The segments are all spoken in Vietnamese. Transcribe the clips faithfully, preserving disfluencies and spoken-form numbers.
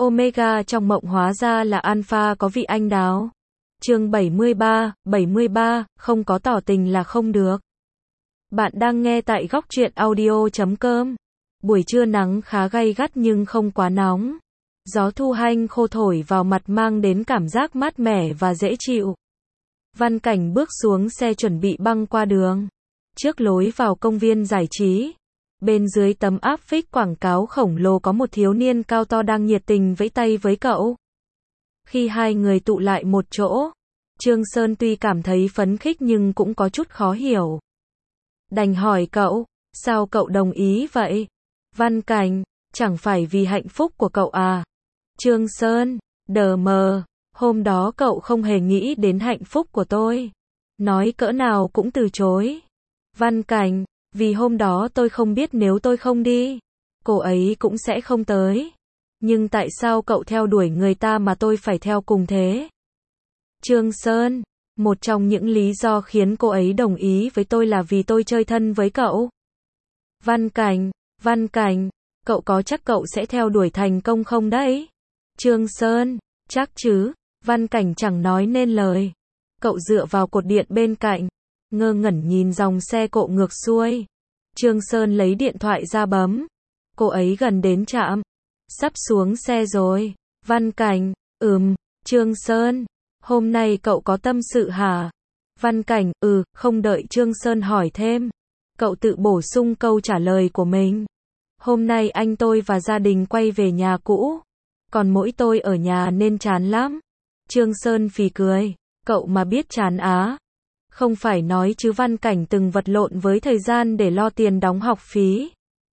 Omega trong mộng hóa ra là Alpha có vị anh đào. Chương bảy mươi ba, bảy mươi ba, không có tỏ tình là không được. Bạn đang nghe tại góc truyện audio chấm com. Buổi trưa nắng khá gay gắt nhưng không quá nóng. Gió thu hanh khô thổi vào mặt mang đến cảm giác mát mẻ và dễ chịu. Văn Cảnh bước xuống xe chuẩn bị băng qua đường. Trước lối vào công viên giải trí. Bên dưới tấm áp phích quảng cáo khổng lồ có một thiếu niên cao to đang nhiệt tình vẫy tay với cậu. Khi hai người tụ lại một chỗ, Trương Sơn tuy cảm thấy phấn khích nhưng cũng có chút khó hiểu. Đành hỏi cậu, sao cậu đồng ý vậy? Văn Cảnh, chẳng phải vì hạnh phúc của cậu à? Trương Sơn, đờ mờ, hôm đó cậu không hề nghĩ đến hạnh phúc của tôi. Nói cỡ nào cũng từ chối. Văn Cảnh, vì hôm đó tôi không biết nếu tôi không đi, cô ấy cũng sẽ không tới. Nhưng tại sao cậu theo đuổi người ta mà tôi phải theo cùng thế? Trương Sơn, một trong những lý do khiến cô ấy đồng ý với tôi là vì tôi chơi thân với cậu. Văn Cảnh, Văn Cảnh, cậu có chắc cậu sẽ theo đuổi thành công không đấy? Trương Sơn, chắc chứ. Văn Cảnh chẳng nói nên lời. Cậu dựa vào cột điện bên cạnh, ngơ ngẩn nhìn dòng xe cộ ngược xuôi. Trương Sơn lấy điện thoại ra bấm. Cô ấy gần đến trạm. Sắp xuống xe rồi. Văn Cảnh, ừm, Trương Sơn, hôm nay cậu có tâm sự hả? Văn Cảnh, ừ, không đợi Trương Sơn hỏi thêm. Cậu tự bổ sung câu trả lời của mình. Hôm nay anh tôi và gia đình quay về nhà cũ. Còn mỗi tôi ở nhà nên chán lắm. Trương Sơn phì cười. Cậu mà biết chán á. Không phải nói chứ Văn Cảnh từng vật lộn với thời gian để lo tiền đóng học phí.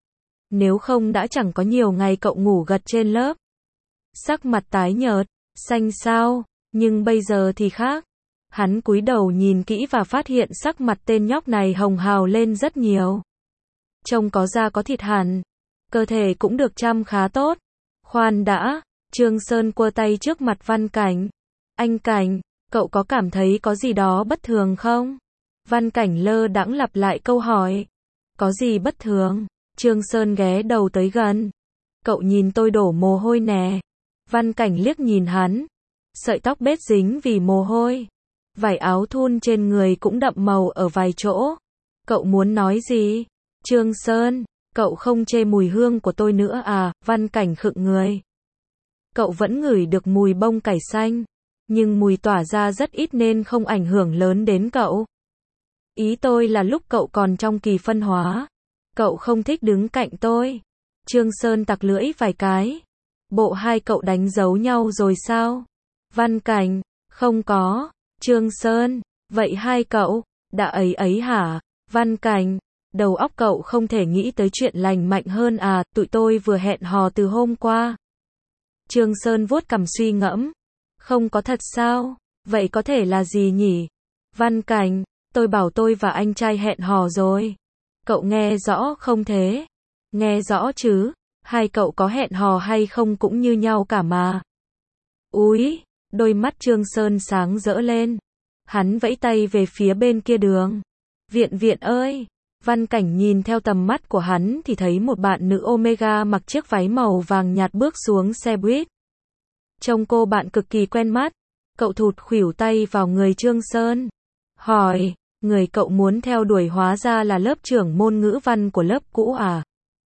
Nếu không đã chẳng có nhiều ngày cậu ngủ gật trên lớp. Sắc mặt tái nhợt, xanh xao, nhưng bây giờ thì khác. Hắn cúi đầu nhìn kỹ và phát hiện sắc mặt tên nhóc này hồng hào lên rất nhiều. Trông có da có thịt hẳn, cơ thể cũng được chăm khá tốt. Khoan đã, Trương Sơn quơ tay trước mặt Văn Cảnh. Anh Cảnh, cậu có cảm thấy có gì đó bất thường không? Văn Cảnh lơ đãng lặp lại câu hỏi. Có gì bất thường? Trương Sơn ghé đầu tới gần. Cậu nhìn tôi đổ mồ hôi nè. Văn Cảnh liếc nhìn hắn. Sợi tóc bết dính vì mồ hôi. Vải áo thun trên người cũng đậm màu ở vài chỗ. Cậu muốn nói gì? Trương Sơn, cậu không chê mùi hương của tôi nữa à? Văn Cảnh khựng người. Cậu vẫn ngửi được mùi bông cải xanh. Nhưng mùi tỏa ra rất ít nên không ảnh hưởng lớn đến cậu. Ý tôi là lúc cậu còn trong kỳ phân hóa. Cậu không thích đứng cạnh tôi. Trương Sơn tặc lưỡi vài cái. Bộ hai cậu đánh dấu nhau rồi sao? Văn Cảnh, không có. Trương Sơn, vậy hai cậu, đã ấy ấy hả? Văn Cảnh, đầu óc cậu không thể nghĩ tới chuyện lành mạnh hơn à? Tụi tôi vừa hẹn hò từ hôm qua. Trương Sơn vuốt cằm suy ngẫm. Không có thật sao? Vậy có thể là gì nhỉ? Văn Cảnh, tôi bảo tôi và anh trai hẹn hò rồi. Cậu nghe rõ không thế? Nghe rõ chứ, hai cậu có hẹn hò hay không cũng như nhau cả mà. Úi, đôi mắt Trương Sơn sáng rỡ lên. Hắn vẫy tay về phía bên kia đường. Viện viện ơi! Văn Cảnh nhìn theo tầm mắt của hắn thì thấy một bạn nữ Omega mặc chiếc váy màu vàng nhạt bước xuống xe buýt. Trông cô bạn cực kỳ quen mắt. Cậu thụt khuỷu tay vào người Trương Sơn. Hỏi, người cậu muốn theo đuổi hóa ra là lớp trưởng môn ngữ văn của lớp cũ à?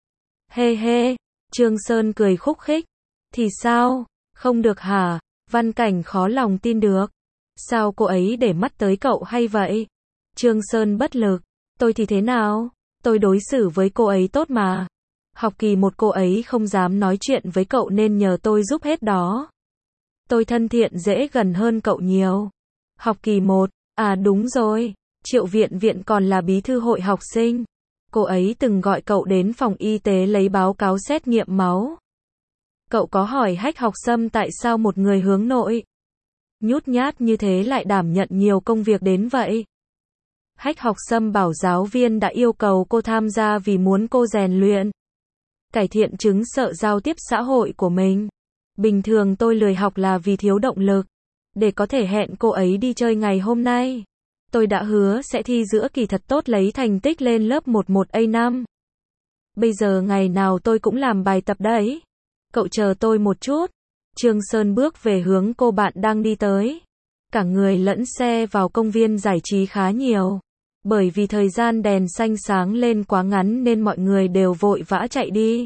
Hê hê, Trương Sơn cười khúc khích. Thì sao? Không được hả? Văn Cảnh khó lòng tin được. Sao cô ấy để mắt tới cậu hay vậy? Trương Sơn bất lực. Tôi thì thế nào? Tôi đối xử với cô ấy tốt mà. Học kỳ một cô ấy không dám nói chuyện với cậu nên nhờ tôi giúp hết đó. Tôi thân thiện dễ gần hơn cậu nhiều. Học kỳ một, à đúng rồi, Triệu Viện Viện còn là bí thư hội học sinh. Cô ấy từng gọi cậu đến phòng y tế lấy báo cáo xét nghiệm máu. Cậu có hỏi Hách Học Sâm tại sao một người hướng nội, nhút nhát như thế lại đảm nhận nhiều công việc đến vậy? Hách Học Sâm bảo giáo viên đã yêu cầu cô tham gia vì muốn cô rèn luyện, cải thiện chứng sợ giao tiếp xã hội của mình. Bình thường tôi lười học là vì thiếu động lực. Để có thể hẹn cô ấy đi chơi ngày hôm nay, tôi đã hứa sẽ thi giữa kỳ thật tốt lấy thành tích lên lớp mười một A năm. Bây giờ ngày nào tôi cũng làm bài tập đấy. Cậu chờ tôi một chút. Trương Sơn bước về hướng cô bạn đang đi tới. Cả người lẫn xe vào công viên giải trí khá nhiều. Bởi vì thời gian đèn xanh sáng lên quá ngắn nên mọi người đều vội vã chạy đi.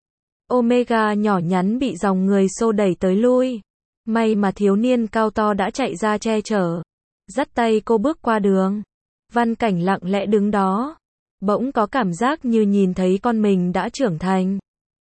Omega nhỏ nhắn bị dòng người xô đẩy tới lui. May mà thiếu niên cao to đã chạy ra che chở. Dắt tay cô bước qua đường. Văn Cảnh lặng lẽ đứng đó. Bỗng có cảm giác như nhìn thấy con mình đã trưởng thành.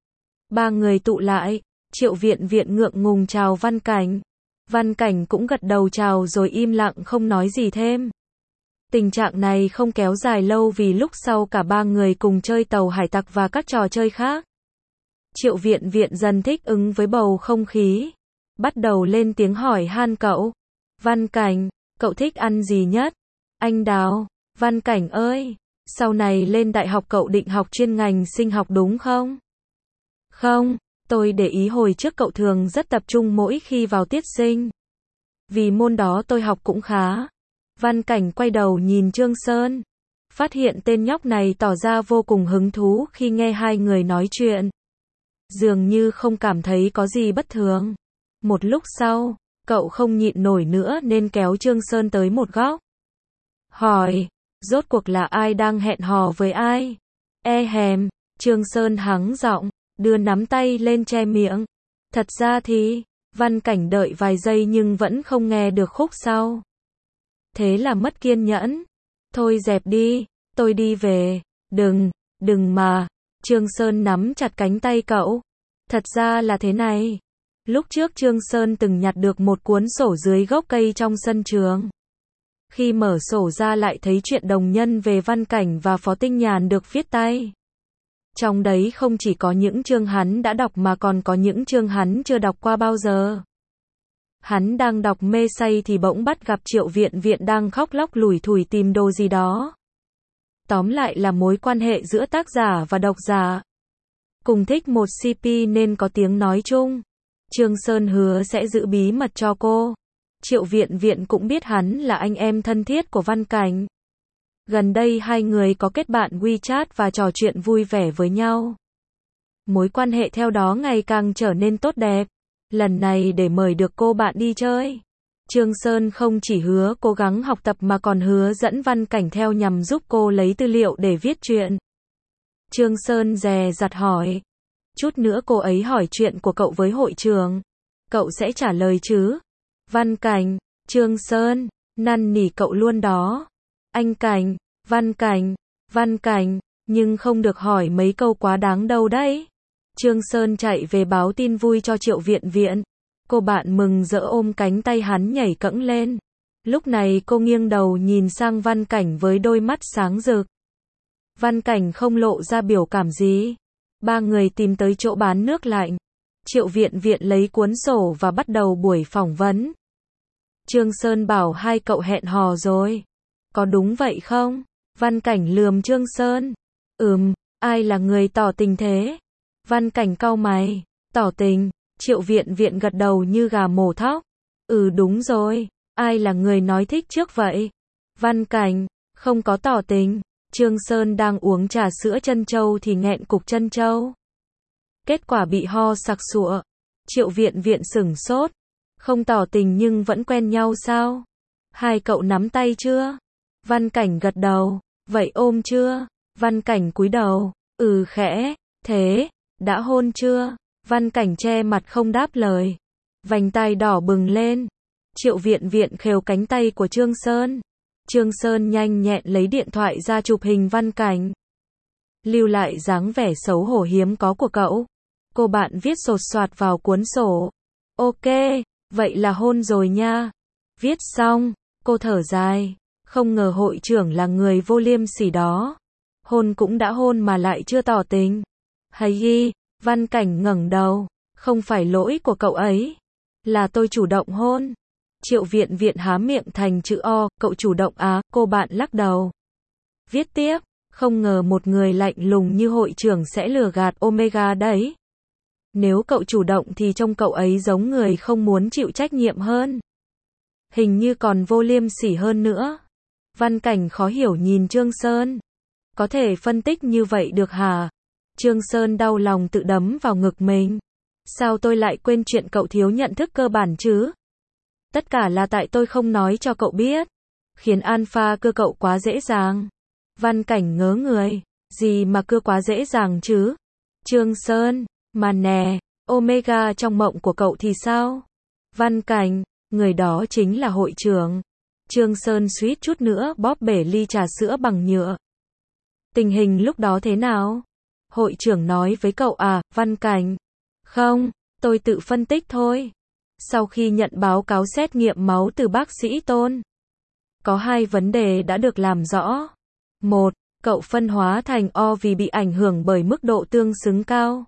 Ba người tụ lại. Triệu Viện Viện ngượng ngùng chào Văn Cảnh. Văn Cảnh cũng gật đầu chào rồi im lặng không nói gì thêm. Tình trạng này không kéo dài lâu vì lúc sau cả ba người cùng chơi tàu hải tặc và các trò chơi khác. Triệu Viện Viện dần thích ứng với bầu không khí. Bắt đầu lên tiếng hỏi han cậu. Văn Cảnh, cậu thích ăn gì nhất? Anh Đào, Văn Cảnh ơi, sau này lên đại học cậu định học chuyên ngành sinh học đúng không? Không, tôi để ý hồi trước cậu thường rất tập trung mỗi khi vào tiết sinh. Vì môn đó tôi học cũng khá. Văn Cảnh quay đầu nhìn Trương Sơn. Phát hiện tên nhóc này tỏ ra vô cùng hứng thú khi nghe hai người nói chuyện. Dường như không cảm thấy có gì bất thường. Một lúc sau, cậu không nhịn nổi nữa nên kéo Trương Sơn tới một góc. Hỏi, rốt cuộc là ai đang hẹn hò với ai? E hèm, Trương Sơn hắng giọng, đưa nắm tay lên che miệng. Thật ra thì, Văn Cảnh đợi vài giây nhưng vẫn không nghe được khúc sau. Thế là mất kiên nhẫn. Thôi dẹp đi, tôi đi về. Đừng, đừng mà. Trương Sơn nắm chặt cánh tay cậu. Thật ra là thế này. Lúc trước Trương Sơn từng nhặt được một cuốn sổ dưới gốc cây trong sân trường. Khi mở sổ ra lại thấy chuyện đồng nhân về Văn Cảnh và Phó Tinh Nhàn được viết tay. Trong đấy không chỉ có những chương hắn đã đọc mà còn có những chương hắn chưa đọc qua bao giờ. Hắn đang đọc mê say thì bỗng bắt gặp Triệu Viện Viện đang khóc lóc lủi thủi tìm đồ gì đó. Tóm lại là mối quan hệ giữa tác giả và độc giả. Cùng thích một xê pê nên có tiếng nói chung. Trương Sơn hứa sẽ giữ bí mật cho cô. Triệu Viện Viện cũng biết hắn là anh em thân thiết của Văn Cảnh. Gần đây hai người có kết bạn WeChat và trò chuyện vui vẻ với nhau. Mối quan hệ theo đó ngày càng trở nên tốt đẹp. Lần này để mời được cô bạn đi chơi. Trương Sơn không chỉ hứa cố gắng học tập mà còn hứa dẫn Văn Cảnh theo nhằm giúp cô lấy tư liệu để viết chuyện. Trương Sơn dè dặt hỏi. Chút nữa cô ấy hỏi chuyện của cậu với hội trường. Cậu sẽ trả lời chứ? Văn Cảnh, Trương Sơn, năn nỉ cậu luôn đó. Anh Cảnh, Văn Cảnh, Văn Cảnh, nhưng không được hỏi mấy câu quá đáng đâu đấy. Trương Sơn chạy về báo tin vui cho Triệu Viện Viện. Cô bạn mừng rỡ ôm cánh tay hắn nhảy cẫng lên. Lúc này cô nghiêng đầu nhìn sang Văn Cảnh với đôi mắt sáng rực. Văn Cảnh không lộ ra biểu cảm gì. Ba người tìm tới chỗ bán nước lạnh. Triệu Viện Viện lấy cuốn sổ và bắt đầu buổi phỏng vấn. Trương Sơn bảo hai cậu hẹn hò rồi. Có đúng vậy không? Văn Cảnh lườm Trương Sơn. Ừm, ai là người tỏ tình thế? Văn Cảnh cau mày. Tỏ tình? Triệu Viện Viện gật đầu như gà mổ thóc. Ừ đúng rồi, ai là người nói thích trước vậy? Văn Cảnh, không có tỏ tình. Trương Sơn đang uống trà sữa trân châu thì nghẹn cục trân châu. Kết quả bị ho sặc sụa. Triệu Viện Viện sửng sốt. Không tỏ tình nhưng vẫn quen nhau sao? Hai cậu nắm tay chưa? Văn Cảnh gật đầu. Vậy ôm chưa? Văn Cảnh cúi đầu. Ừ khẽ. Thế, đã hôn chưa? Văn Cảnh che mặt không đáp lời. Vành tai đỏ bừng lên. Triệu Viện Viện khều cánh tay của Trương Sơn. Trương Sơn nhanh nhẹn lấy điện thoại ra chụp hình Văn Cảnh. Lưu lại dáng vẻ xấu hổ hiếm có của cậu. Cô bạn viết sột soạt vào cuốn sổ. Ok, vậy là hôn rồi nha. Viết xong, cô thở dài. Không ngờ hội trưởng là người vô liêm sỉ đó. Hôn cũng đã hôn mà lại chưa tỏ tình. Hay ghi, Văn Cảnh ngẩng đầu. Không phải lỗi của cậu ấy. Là tôi chủ động hôn. Triệu Viện Viện há miệng thành chữ O, cậu chủ động á, cô bạn lắc đầu. Viết tiếp, không ngờ một người lạnh lùng như hội trưởng sẽ lừa gạt Omega đấy. Nếu cậu chủ động thì trông cậu ấy giống người không muốn chịu trách nhiệm hơn. Hình như còn vô liêm sỉ hơn nữa. Văn Cảnh khó hiểu nhìn Trương Sơn. Có thể phân tích như vậy được hả? Trương Sơn đau lòng tự đấm vào ngực mình. Sao tôi lại quên chuyện cậu thiếu nhận thức cơ bản chứ? Tất cả là tại tôi không nói cho cậu biết. Khiến alpha cưa cậu quá dễ dàng. Văn Cảnh ngớ người. Gì mà cưa quá dễ dàng chứ? Trương Sơn, mà nè, Omega trong mộng của cậu thì sao? Văn Cảnh, người đó chính là hội trưởng. Trương Sơn suýt chút nữa bóp bể ly trà sữa bằng nhựa. Tình hình lúc đó thế nào? Hội trưởng nói với cậu à, Văn Cảnh? Không, tôi tự phân tích thôi. Sau khi nhận báo cáo xét nghiệm máu từ bác sĩ Tôn, có hai vấn đề đã được làm rõ. Một, cậu phân hóa thành O vì bị ảnh hưởng bởi mức độ tương xứng cao.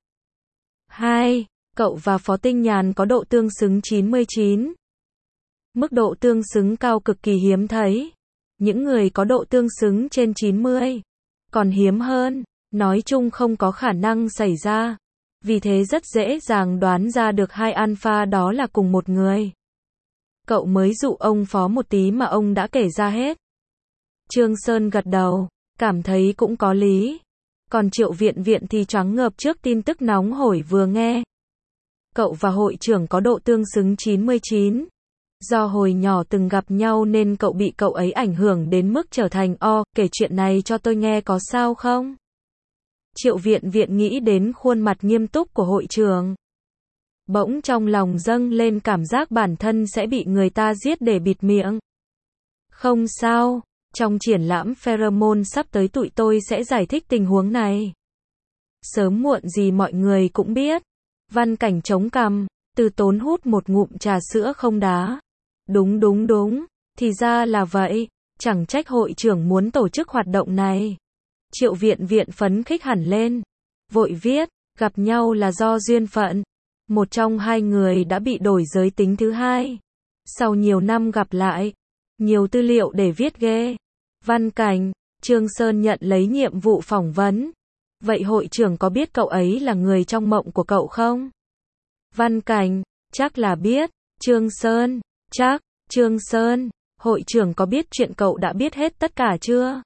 Hai, cậu và Phó Tinh Nhàn có độ tương xứng chín mươi chín. Mức độ tương xứng cao cực kỳ hiếm thấy. Những người có độ tương xứng trên chín mươi còn hiếm hơn, nói chung không có khả năng xảy ra. Vì thế rất dễ dàng đoán ra được hai alpha đó là cùng một người. Cậu mới dụ ông Phó một tí mà ông đã kể ra hết. Trương Sơn gật đầu, cảm thấy cũng có lý. Còn Triệu Viện Viện thì choáng ngợp trước tin tức nóng hổi vừa nghe. Cậu và hội trưởng có độ tương xứng chín mươi chín. Do hồi nhỏ từng gặp nhau nên cậu bị cậu ấy ảnh hưởng đến mức trở thành O, kể chuyện này cho tôi nghe có sao không? Triệu Viện Viện nghĩ đến khuôn mặt nghiêm túc của hội trưởng. Bỗng trong lòng dâng lên cảm giác bản thân sẽ bị người ta giết để bịt miệng. Không sao, trong triển lãm pheromone sắp tới tụi tôi sẽ giải thích tình huống này. Sớm muộn gì mọi người cũng biết. Văn Cảnh chống cằm, Từ Tốn hút một ngụm trà sữa không đá. Đúng đúng đúng, thì ra là vậy, chẳng trách hội trưởng muốn tổ chức hoạt động này. Triệu Viện Viện phấn khích hẳn lên. Vội viết, gặp nhau là do duyên phận. Một trong hai người đã bị đổi giới tính thứ hai. Sau nhiều năm gặp lại, nhiều tư liệu để viết ghê. Văn Cảnh, Trương Sơn nhận lấy nhiệm vụ phỏng vấn. Vậy hội trưởng có biết cậu ấy là người trong mộng của cậu không? Văn Cảnh, chắc là biết. Trương Sơn, chắc. Trương Sơn, hội trưởng có biết chuyện cậu đã biết hết tất cả chưa?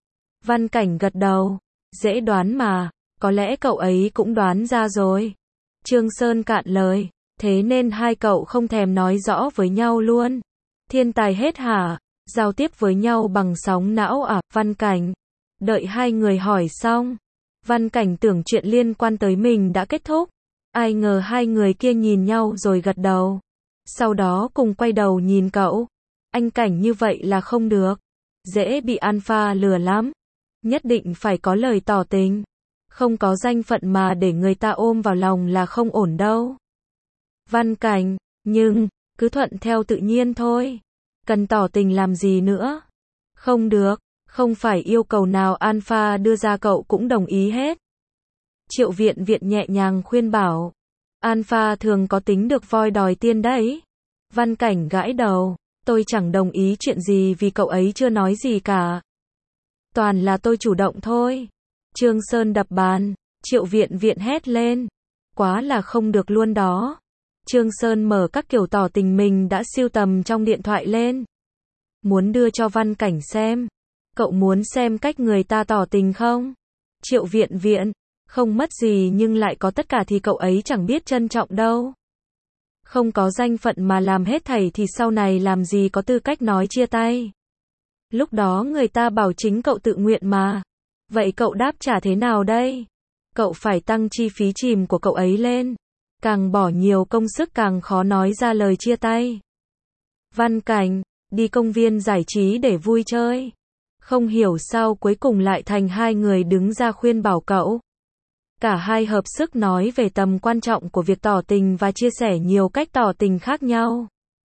Văn Cảnh gật đầu. Dễ đoán mà, có lẽ cậu ấy cũng đoán ra rồi. Trương Sơn cạn lời. Thế nên hai cậu không thèm nói rõ với nhau luôn. Thiên tài hết hả? Giao tiếp với nhau bằng sóng não à? Văn Cảnh. Đợi hai người hỏi xong. Văn Cảnh tưởng chuyện liên quan tới mình đã kết thúc. Ai ngờ hai người kia nhìn nhau rồi gật đầu. Sau đó cùng quay đầu nhìn cậu. Anh Cảnh như vậy là không được. Dễ bị alpha lừa lắm. Nhất định phải có lời tỏ tình. Không có danh phận mà để người ta ôm vào lòng là không ổn đâu. Văn Cảnh, nhưng, cứ thuận theo tự nhiên thôi. Cần tỏ tình làm gì nữa? Không được, không phải yêu cầu nào alpha đưa ra cậu cũng đồng ý hết. Triệu Viện Viện nhẹ nhàng khuyên bảo. Alpha thường có tính được voi đòi tiên đấy. Văn Cảnh gãi đầu. Tôi chẳng đồng ý chuyện gì vì cậu ấy chưa nói gì cả. Toàn là tôi chủ động thôi. Trương Sơn đập bàn. Triệu Viện Viện hét lên. Quá là không được luôn đó. Trương Sơn mở các kiểu tỏ tình mình đã sưu tầm trong điện thoại lên. Muốn đưa cho Văn Cảnh xem. Cậu muốn xem cách người ta tỏ tình không? Triệu Viện Viện. Không mất gì nhưng lại có tất cả thì cậu ấy chẳng biết trân trọng đâu. Không có danh phận mà làm hết thảy thì sau này làm gì có tư cách nói chia tay. Lúc đó người ta bảo chính cậu tự nguyện mà. Vậy cậu đáp trả thế nào đây? Cậu phải tăng chi phí chìm của cậu ấy lên. Càng bỏ nhiều công sức càng khó nói ra lời chia tay. Văn Cảnh, đi công viên giải trí để vui chơi. Không hiểu sao cuối cùng lại thành hai người đứng ra khuyên bảo cậu. Cả hai hợp sức nói về tầm quan trọng của việc tỏ tình và chia sẻ nhiều cách tỏ tình khác nhau.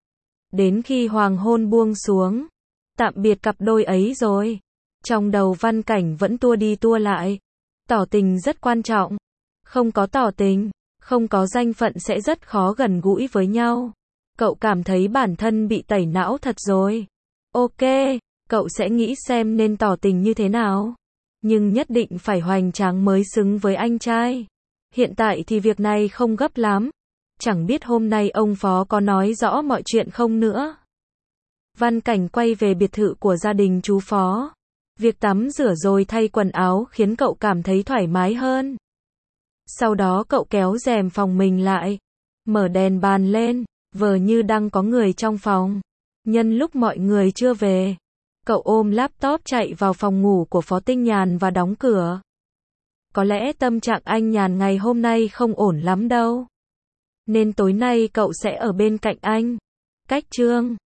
Đến khi hoàng hôn buông xuống, tạm biệt cặp đôi ấy rồi. Trong đầu Văn Cảnh vẫn tua đi tua lại. Tỏ tình rất quan trọng. Không có tỏ tình, không có danh phận sẽ rất khó gần gũi với nhau. Cậu cảm thấy bản thân bị tẩy não thật rồi. Ok, cậu sẽ nghĩ xem nên tỏ tình như thế nào. Nhưng nhất định phải hoành tráng mới xứng với anh trai. Hiện tại thì việc này không gấp lắm. Chẳng biết hôm nay ông Phó có nói rõ mọi chuyện không nữa. Văn Cảnh quay về biệt thự của gia đình chú Phó. Việc tắm rửa rồi thay quần áo khiến cậu cảm thấy thoải mái hơn. Sau đó cậu kéo rèm phòng mình lại, mở đèn bàn lên, vờ như đang có người trong phòng. Nhân lúc mọi người chưa về, cậu ôm laptop chạy vào phòng ngủ của Phó Tinh Nhàn và đóng cửa. Có lẽ tâm trạng anh Nhàn ngày hôm nay không ổn lắm đâu. Nên tối nay cậu sẽ ở bên cạnh anh. Cách chương